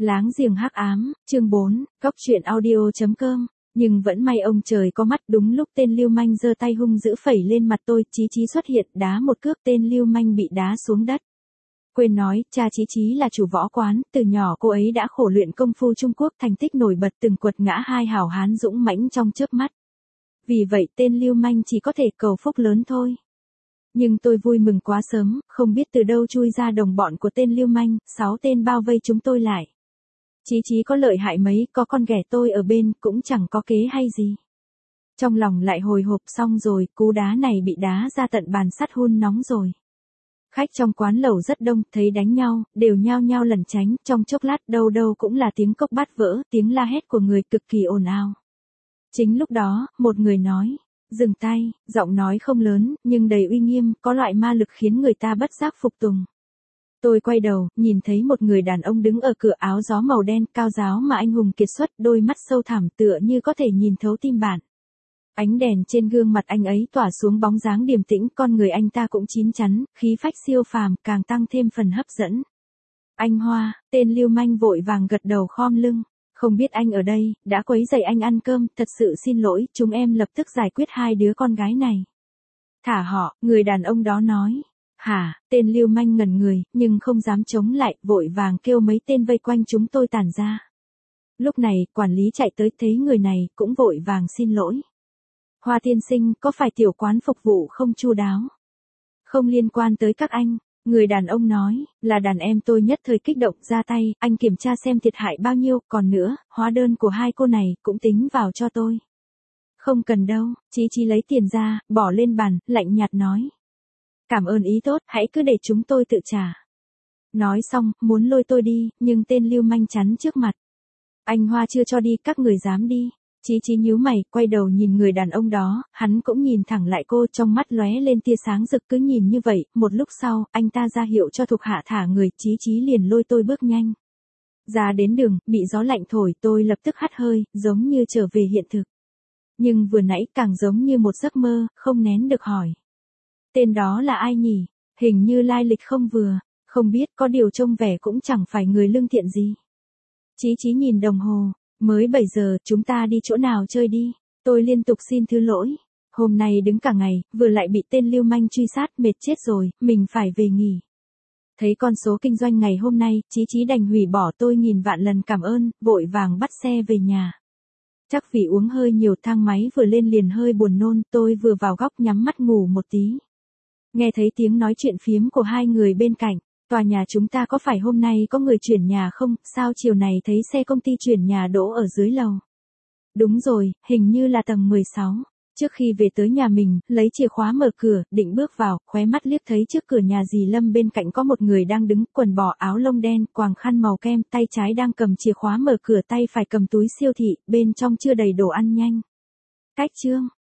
Láng giềng hắc ám, chương 4, góc truyện audio.com. Nhưng vẫn may ông trời có mắt, đúng lúc tên lưu manh giơ tay hung dữ phẩy lên mặt tôi, Chí Chí xuất hiện đá một cước, tên lưu manh bị đá xuống đất. Quên nói, cha Chí Chí là chủ võ quán, từ nhỏ cô ấy đã khổ luyện công phu Trung Quốc, thành tích nổi bật, từng quật ngã hai hảo hán dũng mãnh trong chớp mắt. Vì vậy tên lưu manh chỉ có thể cầu phúc lớn thôi. Nhưng tôi vui mừng quá sớm, không biết từ đâu chui ra đồng bọn của tên lưu manh, 6 tên bao vây chúng tôi lại. Chí Chí có lợi hại mấy, có con ghẻ tôi ở bên, cũng chẳng có kế hay gì. Trong lòng lại hồi hộp, xong rồi, cú đá này bị đá ra tận bàn sắt hun nóng rồi. Khách trong quán lẩu rất đông, thấy đánh nhau, đều nhao nhao lẩn tránh, trong chốc lát đâu đâu cũng là tiếng cốc bát vỡ, tiếng la hét của người cực kỳ ồn ào. Chính lúc đó, một người nói, dừng tay, giọng nói không lớn, nhưng đầy uy nghiêm, có loại ma lực khiến người ta bất giác phục tùng. Tôi quay đầu, nhìn thấy một người đàn ông đứng ở cửa, áo gió màu đen, cao ráo mà anh hùng kiệt xuất, đôi mắt sâu thẳm tựa như có thể nhìn thấu tim bạn. Ánh đèn trên gương mặt anh ấy tỏa xuống bóng dáng điềm tĩnh, con người anh ta cũng chín chắn, khí phách siêu phàm, càng tăng thêm phần hấp dẫn. Anh Hoa, tên lưu manh vội vàng gật đầu khom lưng. Không biết anh ở đây, đã quấy rầy anh ăn cơm, thật sự xin lỗi, chúng em lập tức giải quyết hai đứa con gái này. Thả họ, người đàn ông đó nói. Hả, tên lưu manh ngẩn người, nhưng không dám chống lại, vội vàng kêu mấy tên vây quanh chúng tôi tản ra. Lúc này, quản lý chạy tới thấy người này, cũng vội vàng xin lỗi. Hoa tiên sinh, có phải tiểu quán phục vụ không chu đáo? Không liên quan tới các anh. Người đàn ông nói, là đàn em tôi nhất thời kích động ra tay, anh kiểm tra xem thiệt hại bao nhiêu, còn nữa, hóa đơn của hai cô này, cũng tính vào cho tôi. Không cần đâu, Chí Chí lấy tiền ra, bỏ lên bàn, lạnh nhạt nói. Cảm ơn ý tốt, hãy cứ để chúng tôi tự trả. Nói xong, muốn lôi tôi đi, nhưng tên lưu manh chắn trước mặt. Anh Hoa chưa cho đi, các người dám đi. Chí Chí nhíu mày, quay đầu nhìn người đàn ông đó, hắn cũng nhìn thẳng lại cô, trong mắt lóe lên tia sáng rực, cứ nhìn như vậy, một lúc sau, anh ta ra hiệu cho thuộc hạ thả người, Chí Chí liền lôi tôi bước nhanh. Ra đến đường, bị gió lạnh thổi, tôi lập tức hắt hơi, giống như trở về hiện thực. Nhưng vừa nãy càng giống như một giấc mơ, không nén được hỏi. Tên đó là ai nhỉ? Hình như lai lịch không vừa, không biết, có điều trông vẻ cũng chẳng phải người lương thiện gì. Chí Chí nhìn đồng hồ. Mới 7 giờ, chúng ta đi chỗ nào chơi đi. Tôi liên tục xin thứ lỗi. Hôm nay đứng cả ngày, vừa lại bị tên lưu manh truy sát, mệt chết rồi, mình phải về nghỉ. Thấy con số kinh doanh ngày hôm nay, Chí Chí đành hủy bỏ, tôi nghìn vạn lần cảm ơn, vội vàng bắt xe về nhà. Chắc vì uống hơi nhiều, thang máy vừa lên liền hơi buồn nôn, tôi vừa vào góc nhắm mắt ngủ một tí. Nghe thấy tiếng nói chuyện phiếm của hai người bên cạnh. Tòa nhà chúng ta có phải hôm nay có người chuyển nhà không, sao chiều này thấy xe công ty chuyển nhà đỗ ở dưới lầu? Đúng rồi, hình như là tầng 16. Trước khi về tới nhà mình, lấy chìa khóa mở cửa, định bước vào, khóe mắt liếc thấy trước cửa nhà dì Lâm bên cạnh có một người đang đứng, quần bò áo lông đen, quàng khăn màu kem, tay trái đang cầm chìa khóa mở cửa, tay phải cầm túi siêu thị, bên trong chưa đầy đồ ăn nhanh. Cách chương.